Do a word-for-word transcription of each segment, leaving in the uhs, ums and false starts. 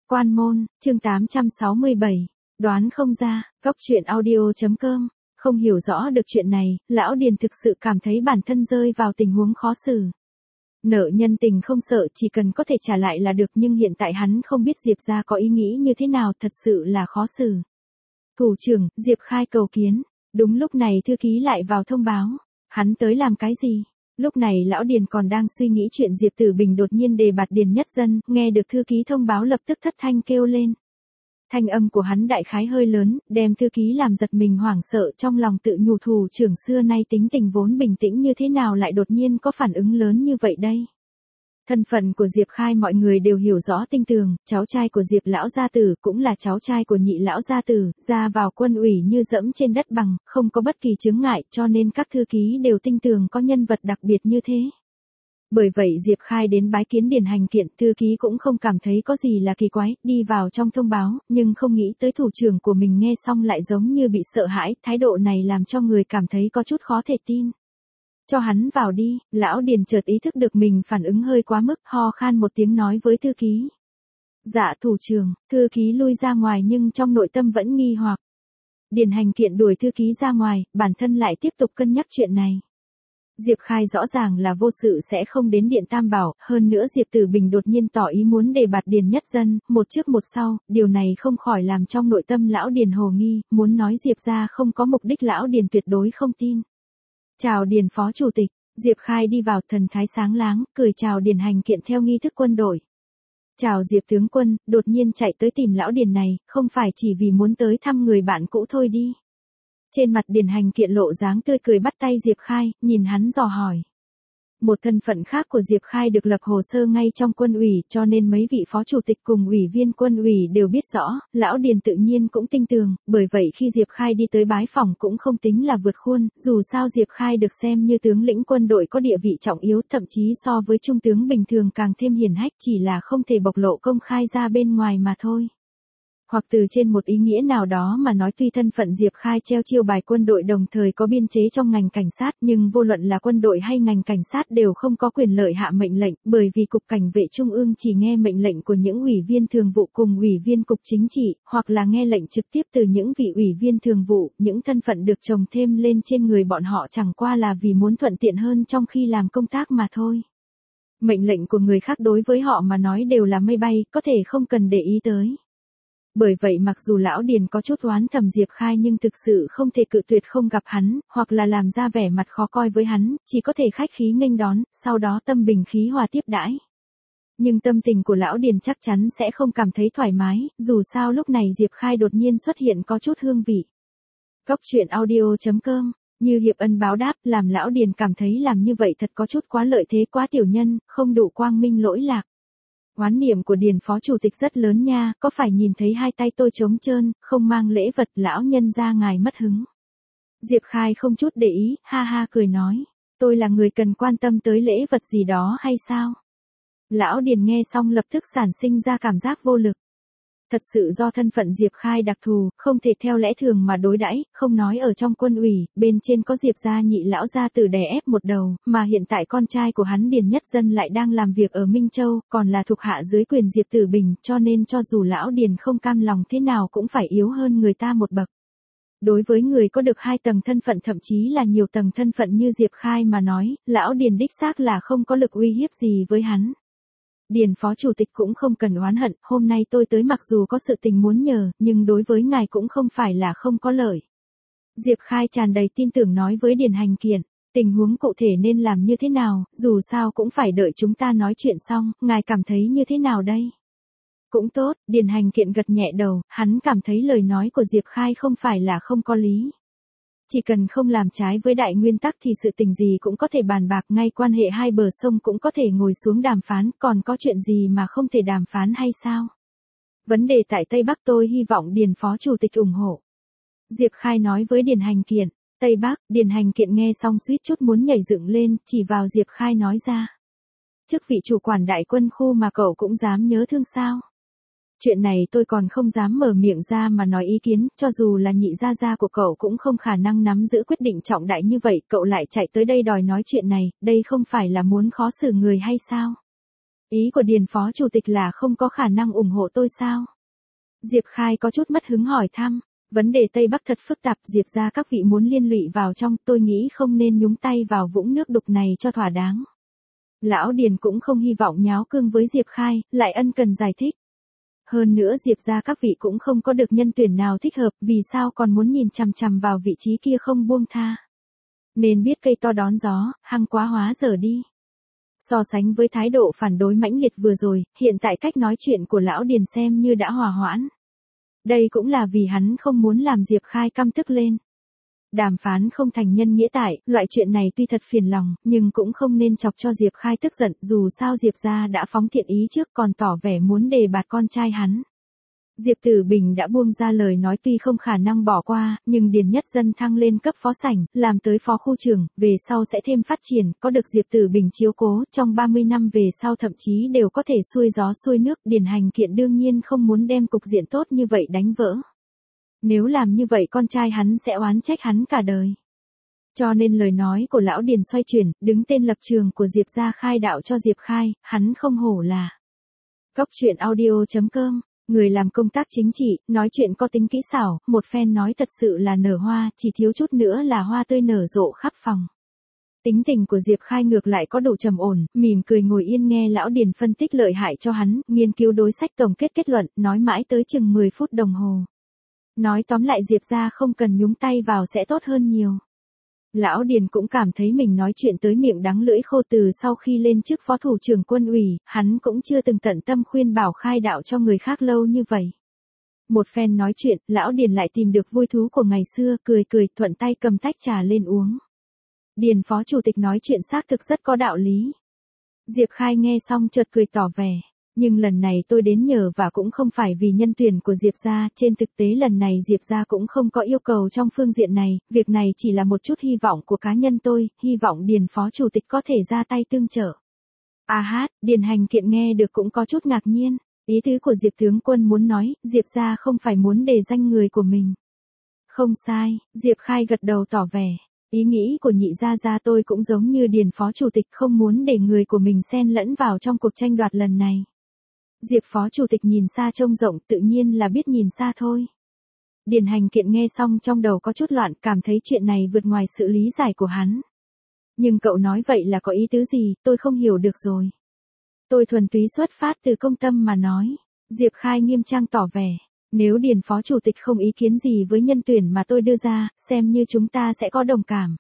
Quan môn, chương tám trăm sáu mươi bảy, đoán không ra, góc truyện audio chấm com. Không hiểu rõ được chuyện này, lão Điền thực sự cảm thấy bản thân rơi vào tình huống khó xử. Nợ nhân tình không sợ, chỉ cần có thể trả lại là được, nhưng hiện tại hắn không biết Diệp gia có ý nghĩ như thế nào, thật sự là khó xử. Thủ trưởng, Diệp Khai cầu kiến. Đúng lúc này thư ký lại vào thông báo. Hắn tới làm cái gì? Lúc này lão Điền còn đang suy nghĩ chuyện Diệp Tử Bình đột nhiên đề bạt Điền Nhất Dân, nghe được thư ký thông báo lập tức thất thanh kêu lên. Thanh âm của hắn đại khái hơi lớn, đem thư ký làm giật mình hoảng sợ, trong lòng tự nhủ thủ trưởng xưa nay tính tình vốn bình tĩnh như thế nào lại đột nhiên có phản ứng lớn như vậy đây. Thân phận của Diệp Khai mọi người đều hiểu rõ tinh tường, cháu trai của Diệp lão gia tử cũng là cháu trai của nhị lão gia tử, ra vào quân ủy như dẫm trên đất bằng, không có bất kỳ chướng ngại, cho nên các thư ký đều tinh tường có nhân vật đặc biệt như thế. Bởi vậy Diệp Khai đến bái kiến Điền Hành Kiện, thư ký cũng không cảm thấy có gì là kỳ quái, đi vào trong thông báo, nhưng không nghĩ tới thủ trưởng của mình nghe xong lại giống như bị sợ hãi, thái độ này làm cho người cảm thấy có chút khó thể tin. Cho hắn vào đi, lão Điền chợt ý thức được mình phản ứng hơi quá mức, ho khan một tiếng nói với thư ký. Dạ thủ trưởng, thư ký lui ra ngoài nhưng trong nội tâm vẫn nghi hoặc. Điền Hành Kiện đuổi thư ký ra ngoài, bản thân lại tiếp tục cân nhắc chuyện này. Diệp Khai rõ ràng là vô sự sẽ không đến Điện Tam Bảo, hơn nữa Diệp Tử Bình đột nhiên tỏ ý muốn đề bạt Điền Nhất Dân, một trước một sau, điều này không khỏi làm trong nội tâm lão Điền hồ nghi, muốn nói Diệp gia không có mục đích lão Điền tuyệt đối không tin. Chào Điền Phó Chủ tịch, Diệp Khai đi vào thần thái sáng láng, cười chào Điền Hành Kiện theo nghi thức quân đội. Chào Diệp tướng quân, đột nhiên chạy tới tìm lão Điền này, không phải chỉ vì muốn tới thăm người bạn cũ thôi đi. Trên mặt Điền Hành Kiện lộ dáng tươi cười bắt tay Diệp Khai, nhìn hắn dò hỏi. Một thân phận khác của Diệp Khai được lập hồ sơ ngay trong quân ủy, cho nên mấy vị phó chủ tịch cùng ủy viên quân ủy đều biết rõ, lão Điền tự nhiên cũng tinh tường, bởi vậy khi Diệp Khai đi tới bái phòng cũng không tính là vượt khuôn, dù sao Diệp Khai được xem như tướng lĩnh quân đội có địa vị trọng yếu, thậm chí so với trung tướng bình thường càng thêm hiển hách, chỉ là không thể bộc lộ công khai ra bên ngoài mà thôi. Hoặc từ trên một ý nghĩa nào đó mà nói, tuy thân phận Diệp Khai treo chiêu bài quân đội đồng thời có biên chế trong ngành cảnh sát, nhưng vô luận là quân đội hay ngành cảnh sát đều không có quyền lợi hạ mệnh lệnh, bởi vì Cục Cảnh vệ Trung ương chỉ nghe mệnh lệnh của những ủy viên thường vụ cùng ủy viên Cục Chính trị, hoặc là nghe lệnh trực tiếp từ những vị ủy viên thường vụ, những thân phận được chồng thêm lên trên người bọn họ chẳng qua là vì muốn thuận tiện hơn trong khi làm công tác mà thôi. Mệnh lệnh của người khác đối với họ mà nói đều là mây bay, có thể không cần để ý tới. Bởi vậy mặc dù lão Điền có chút oán thầm Diệp Khai nhưng thực sự không thể cự tuyệt không gặp hắn, hoặc là làm ra vẻ mặt khó coi với hắn, chỉ có thể khách khí nghênh đón, sau đó tâm bình khí hòa tiếp đãi. Nhưng tâm tình của lão Điền chắc chắn sẽ không cảm thấy thoải mái, dù sao lúc này Diệp Khai đột nhiên xuất hiện có chút hương vị. Góc truyện audio chấm com, như hiệp ân báo đáp, làm lão Điền cảm thấy làm như vậy thật có chút quá lợi thế, quá tiểu nhân, không đủ quang minh lỗi lạc. Oán niệm của Điền Phó Chủ tịch rất lớn nha, có phải nhìn thấy hai tay tôi trống trơn, không mang lễ vật, lão nhân ra ngài mất hứng. Diệp Khai không chút để ý, ha ha cười nói, tôi là người cần quan tâm tới lễ vật gì đó hay sao? Lão Điền nghe xong lập tức sản sinh ra cảm giác vô lực. Thật sự do thân phận Diệp Khai đặc thù, không thể theo lẽ thường mà đối đãi, không nói ở trong quân ủy, bên trên có Diệp gia nhị lão gia tử đè ép một đầu, mà hiện tại con trai của hắn Điền Nhất Dân lại đang làm việc ở Minh Châu, còn là thuộc hạ dưới quyền Diệp Tử Bình, cho nên cho dù lão Điền không cam lòng thế nào cũng phải yếu hơn người ta một bậc. Đối với người có được hai tầng thân phận thậm chí là nhiều tầng thân phận như Diệp Khai mà nói, lão Điền đích xác là không có lực uy hiếp gì với hắn. Điền Phó Chủ tịch cũng không cần oán hận, hôm nay tôi tới mặc dù có sự tình muốn nhờ, nhưng đối với ngài cũng không phải là không có lợi. Diệp Khai tràn đầy tin tưởng nói với Điền Hành Kiện, tình huống cụ thể nên làm như thế nào, dù sao cũng phải đợi chúng ta nói chuyện xong, ngài cảm thấy như thế nào đây? Cũng tốt, Điền Hành Kiện gật nhẹ đầu, hắn cảm thấy lời nói của Diệp Khai không phải là không có lý. Chỉ cần không làm trái với đại nguyên tắc thì sự tình gì cũng có thể bàn bạc, ngay quan hệ hai bờ sông cũng có thể ngồi xuống đàm phán, còn có chuyện gì mà không thể đàm phán hay sao? Vấn đề tại Tây Bắc tôi hy vọng Điền Phó Chủ tịch ủng hộ. Diệp Khai nói với Điền Hành Kiện, Tây Bắc, Điền Hành Kiện nghe xong suýt chút muốn nhảy dựng lên, chỉ vào Diệp Khai nói ra. Chức vị chủ quản đại quân khu mà cậu cũng dám nhớ thương sao? Chuyện này tôi còn không dám mở miệng ra mà nói ý kiến, cho dù là nhị gia gia của cậu cũng không khả năng nắm giữ quyết định trọng đại như vậy, cậu lại chạy tới đây đòi nói chuyện này, đây không phải là muốn khó xử người hay sao? Ý của Điền phó chủ tịch là không có khả năng ủng hộ tôi sao? Diệp Khai có chút mất hứng hỏi thăm. Vấn đề Tây Bắc thật phức tạp, Diệp ra các vị muốn liên lụy vào trong, tôi nghĩ không nên nhúng tay vào vũng nước đục này cho thỏa đáng. Lão Điền cũng không hy vọng nháo cương với Diệp Khai, lại ân cần giải thích. Hơn nữa Diệp ra các vị cũng không có được nhân tuyển nào thích hợp, vì sao còn muốn nhìn chằm chằm vào vị trí kia không buông tha. Nên biết cây to đón gió, hăng quá hóa dở đi. So sánh với thái độ phản đối mãnh liệt vừa rồi, hiện tại cách nói chuyện của lão Điền xem như đã hòa hoãn. Đây cũng là vì hắn không muốn làm Diệp Khai căm tức lên. Đàm phán không thành nhân nghĩa tại, loại chuyện này tuy thật phiền lòng, nhưng cũng không nên chọc cho Diệp Khai tức giận, dù sao Diệp gia đã phóng thiện ý trước còn tỏ vẻ muốn đề bạt con trai hắn. Diệp Tử Bình đã buông ra lời nói tuy không khả năng bỏ qua, nhưng Điền Nhất Dân thăng lên cấp phó sảnh, làm tới phó khu trưởng, về sau sẽ thêm phát triển, có được Diệp Tử Bình chiếu cố, trong ba mươi năm về sau thậm chí đều có thể xuôi gió xuôi nước. Điền Hành Kiện đương nhiên không muốn đem cục diện tốt như vậy đánh vỡ. Nếu làm như vậy con trai hắn sẽ oán trách hắn cả đời. Cho nên lời nói của lão Điền xoay chuyển, đứng tên lập trường của Diệp gia khai đạo cho Diệp Khai, hắn không hổ là. Cốc truyện audio chấm com, người làm công tác chính trị, nói chuyện có tính kỹ xảo, một phen nói thật sự là nở hoa, chỉ thiếu chút nữa là hoa tươi nở rộ khắp phòng. Tính tình của Diệp Khai ngược lại có độ trầm ổn, mỉm cười ngồi yên nghe lão Điền phân tích lợi hại cho hắn, nghiên cứu đối sách tổng kết kết luận, nói mãi tới chừng mười phút đồng hồ. Nói tóm lại Diệp gia không cần nhúng tay vào sẽ tốt hơn nhiều. Lão Điền cũng cảm thấy mình nói chuyện tới miệng đắng lưỡi khô. Từ sau khi lên chức phó thủ trưởng quân ủy, hắn cũng chưa từng tận tâm khuyên bảo khai đạo cho người khác lâu như vậy. Một phen nói chuyện, lão Điền lại tìm được vui thú của ngày xưa, cười cười, thuận tay cầm tách trà lên uống. Điền phó chủ tịch nói chuyện xác thực rất có đạo lý. Diệp Khai nghe xong chợt cười tỏ vẻ. Nhưng lần này tôi đến nhờ và cũng không phải vì nhân tuyển của Diệp gia, trên thực tế lần này Diệp gia cũng không có yêu cầu trong phương diện này, việc này chỉ là một chút hy vọng của cá nhân tôi, hy vọng Điền phó chủ tịch có thể ra tay tương trợ. À hát, Điền Hành Kiện nghe được cũng có chút ngạc nhiên, ý tứ của Diệp tướng quân muốn nói, Diệp gia không phải muốn đề danh người của mình. Không sai, Diệp Khai gật đầu tỏ vẻ. Ý nghĩ của nhị gia gia tôi cũng giống như Điền phó chủ tịch, không muốn để người của mình xen lẫn vào trong cuộc tranh đoạt lần này. Diệp phó chủ tịch nhìn xa trông rộng, tự nhiên là biết nhìn xa thôi. Điền Hành Kiện nghe xong trong đầu có chút loạn, cảm thấy chuyện này vượt ngoài sự lý giải của hắn. Nhưng cậu nói vậy là có ý tứ gì, tôi không hiểu được rồi. Tôi thuần túy xuất phát từ công tâm mà nói. Diệp Khai nghiêm trang tỏ vẻ. Nếu Điền phó chủ tịch không ý kiến gì với nhân tuyển mà tôi đưa ra, xem như chúng ta sẽ có đồng cảm.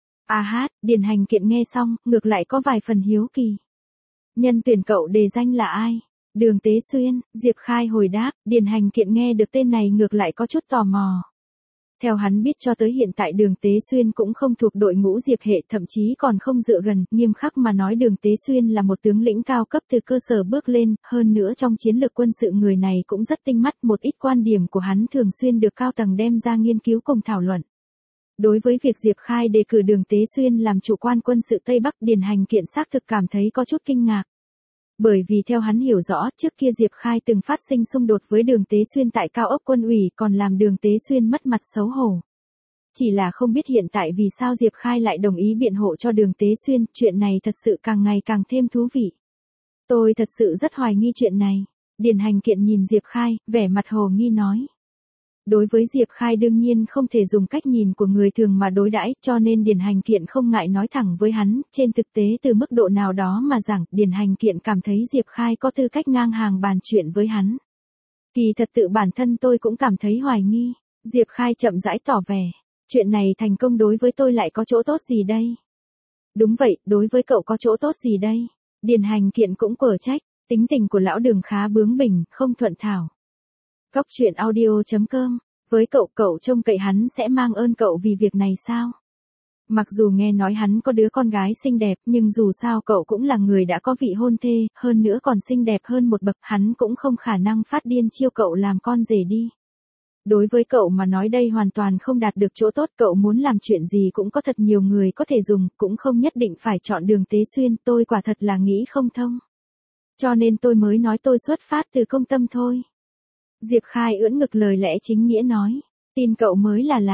À hát, Điền Hành Kiện nghe xong, ngược lại có vài phần hiếu kỳ. Nhân tuyển cậu đề danh là ai? Đường Tế Xuyên, Diệp Khai hồi đáp. Điền Hành Kiện nghe được tên này ngược lại có chút tò mò. Theo hắn biết cho tới hiện tại Đường Tế Xuyên cũng không thuộc đội ngũ Diệp hệ, thậm chí còn không dựa gần, nghiêm khắc mà nói Đường Tế Xuyên là một tướng lĩnh cao cấp từ cơ sở bước lên, hơn nữa trong chiến lược quân sự người này cũng rất tinh mắt, một ít quan điểm của hắn thường xuyên được cao tầng đem ra nghiên cứu cùng thảo luận. Đối với việc Diệp Khai đề cử Đường Tế Xuyên làm chủ quan quân sự Tây Bắc, Điền Hành Kiện xác thực cảm thấy có chút kinh ngạc. Bởi vì theo hắn hiểu rõ, trước kia Diệp Khai từng phát sinh xung đột với Đường Tế Xuyên tại cao ốc quân ủy, còn làm Đường Tế Xuyên mất mặt xấu hổ. Chỉ là không biết hiện tại vì sao Diệp Khai lại đồng ý biện hộ cho Đường Tế Xuyên, chuyện này thật sự càng ngày càng thêm thú vị. Tôi thật sự rất hoài nghi chuyện này. Điền Hành Kiện nhìn Diệp Khai, vẻ mặt hồ nghi nói. Đối với Diệp Khai đương nhiên không thể dùng cách nhìn của người thường mà đối đãi, cho nên Điền Hành Kiện không ngại nói thẳng với hắn, trên thực tế từ mức độ nào đó mà rằng, Điền Hành Kiện cảm thấy Diệp Khai có tư cách ngang hàng bàn chuyện với hắn. Kỳ thật tự bản thân tôi cũng cảm thấy hoài nghi. Diệp Khai chậm rãi tỏ vẻ, chuyện này thành công đối với tôi lại có chỗ tốt gì đây? Đúng vậy, đối với cậu có chỗ tốt gì đây? Điền Hành Kiện cũng quở trách, tính tình của lão Đường khá bướng bỉnh, không thuận thảo. Cốc truyện audio chấm com, với cậu, cậu trông cậy hắn sẽ mang ơn cậu vì việc này sao? Mặc dù nghe nói hắn có đứa con gái xinh đẹp, nhưng dù sao cậu cũng là người đã có vị hôn thê, hơn nữa còn xinh đẹp hơn một bậc, hắn cũng không khả năng phát điên chiêu cậu làm con rể đi. Đối với cậu mà nói đây hoàn toàn không đạt được chỗ tốt, cậu muốn làm chuyện gì cũng có thật nhiều người có thể dùng, cũng không nhất định phải chọn Đường Tế Xuyên, tôi quả thật là nghĩ không thông. Cho nên tôi mới nói tôi xuất phát từ công tâm thôi. Diệp Khai ưỡn ngực lời lẽ chính nghĩa nói, tin cậu mới là lạ.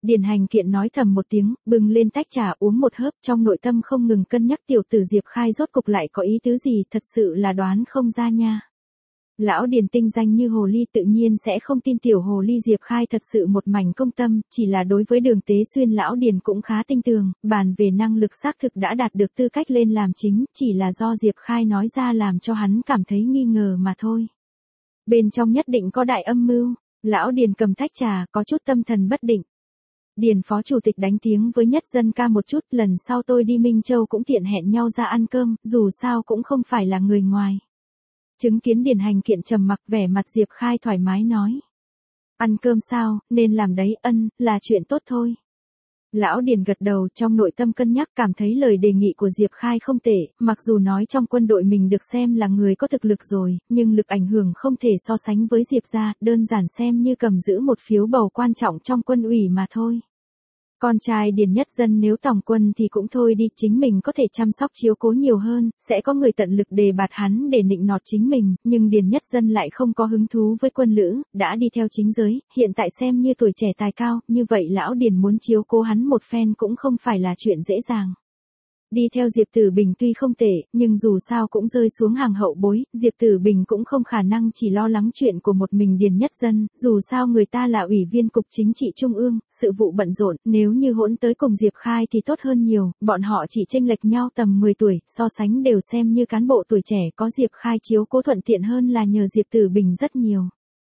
Điền Hành Kiện nói thầm một tiếng, bưng lên tách trà uống một hớp, trong nội tâm không ngừng cân nhắc tiểu tử Diệp Khai rốt cục lại có ý tứ gì, thật sự là đoán không ra nha. Lão Điền tinh danh như hồ ly tự nhiên sẽ không tin tiểu hồ ly Diệp Khai thật sự một mảnh công tâm, chỉ là đối với Đường Tế Xuyên lão Điền cũng khá tinh tường, bàn về năng lực xác thực đã đạt được tư cách lên làm chính, chỉ là do Diệp Khai nói ra làm cho hắn cảm thấy nghi ngờ mà thôi. Bên trong nhất định có đại âm mưu, lão Điền cầm tách trà có chút tâm thần bất định. Điền phó chủ tịch đánh tiếng với Nhất Dân ca một chút, lần sau tôi đi Minh Châu cũng tiện hẹn nhau ra ăn cơm, dù sao cũng không phải là người ngoài. Chứng kiến Điền Hành Kiện trầm mặc, vẻ mặt Diệp Khai thoải mái nói. Ăn cơm sao, nên làm đấy, ân, là chuyện tốt thôi. Lão Điền gật đầu, trong nội tâm cân nhắc, cảm thấy lời đề nghị của Diệp Khai không tệ, mặc dù nói trong quân đội mình được xem là người có thực lực rồi, nhưng lực ảnh hưởng không thể so sánh với Diệp gia, đơn giản xem như cầm giữ một phiếu bầu quan trọng trong quân ủy mà thôi. Con trai Điền Nhất Dân nếu tòng quân thì cũng thôi đi, chính mình có thể chăm sóc chiếu cố nhiều hơn, sẽ có người tận lực đề bạt hắn để nịnh nọt chính mình, nhưng Điền Nhất Dân lại không có hứng thú với quân lữ, đã đi theo chính giới, hiện tại xem như tuổi trẻ tài cao, như vậy lão Điền muốn chiếu cố hắn một phen cũng không phải là chuyện dễ dàng. Đi theo Diệp Tử Bình tuy không tệ, nhưng dù sao cũng rơi xuống hàng hậu bối, Diệp Tử Bình cũng không khả năng chỉ lo lắng chuyện của một mình Điền Nhất Dân, dù sao người ta là ủy viên cục chính trị trung ương, sự vụ bận rộn, nếu như hỗn tới cùng Diệp Khai thì tốt hơn nhiều, bọn họ chỉ chênh lệch nhau tầm mười tuổi, so sánh đều xem như cán bộ tuổi trẻ, có Diệp Khai chiếu cố thuận tiện hơn là nhờ Diệp Tử Bình rất nhiều.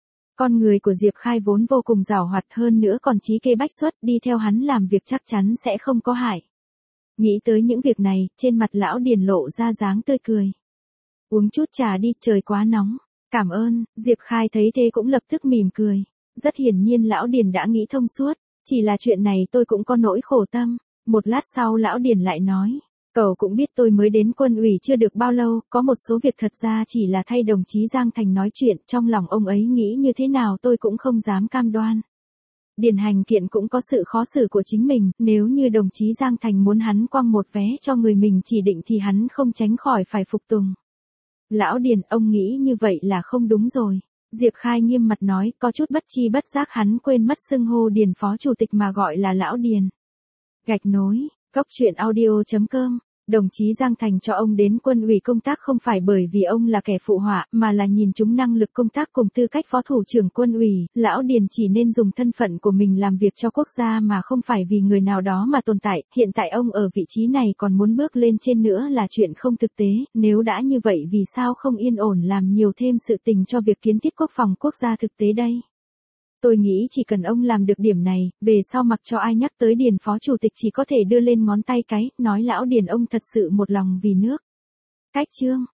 Con người của Diệp Khai vốn vô cùng giàu hoạt, hơn nữa còn trí kế bách xuất, đi theo hắn làm việc chắc chắn sẽ không có hại. Nghĩ tới những việc này, trên mặt lão Điền lộ ra dáng tươi cười. Uống chút trà đi, trời quá nóng. Cảm ơn, Diệp Khai thấy thế cũng lập tức mỉm cười. Rất hiển nhiên lão Điền đã nghĩ thông suốt, chỉ là chuyện này tôi cũng có nỗi khổ tâm. Một lát sau lão Điền lại nói, cậu cũng biết tôi mới đến quân ủy chưa được bao lâu, có một số việc thật ra chỉ là thay đồng chí Giang Thành nói chuyện, trong lòng ông ấy nghĩ như thế nào tôi cũng không dám cam đoan. Điền Hành Kiện cũng có sự khó xử của chính mình, nếu như đồng chí Giang Thành muốn hắn quăng một vé cho người mình chỉ định thì hắn không tránh khỏi phải phục tùng. Lão Điền, ông nghĩ như vậy là không đúng rồi. Diệp Khai nghiêm mặt nói, có chút bất chi bất giác hắn quên mất xưng hô Điền phó chủ tịch mà gọi là Lão Điền. Gạch nối, cốc truyện audio chấm com. Đồng chí Giang Thành cho ông đến quân ủy công tác không phải bởi vì ông là kẻ phụ họa, mà là nhìn chúng năng lực công tác cùng tư cách phó thủ trưởng quân ủy, lão Điền chỉ nên dùng thân phận của mình làm việc cho quốc gia mà không phải vì người nào đó mà tồn tại, hiện tại ông ở vị trí này còn muốn bước lên trên nữa là chuyện không thực tế, nếu đã như vậy vì sao không yên ổn làm nhiều thêm sự tình cho việc kiến thiết quốc phòng quốc gia thực tế đây? Tôi nghĩ chỉ cần ông làm được điểm này, về sau mặc cho ai nhắc tới Điền phó chủ tịch chỉ có thể đưa lên ngón tay cái, nói lão Điền ông thật sự một lòng vì nước. Cách chương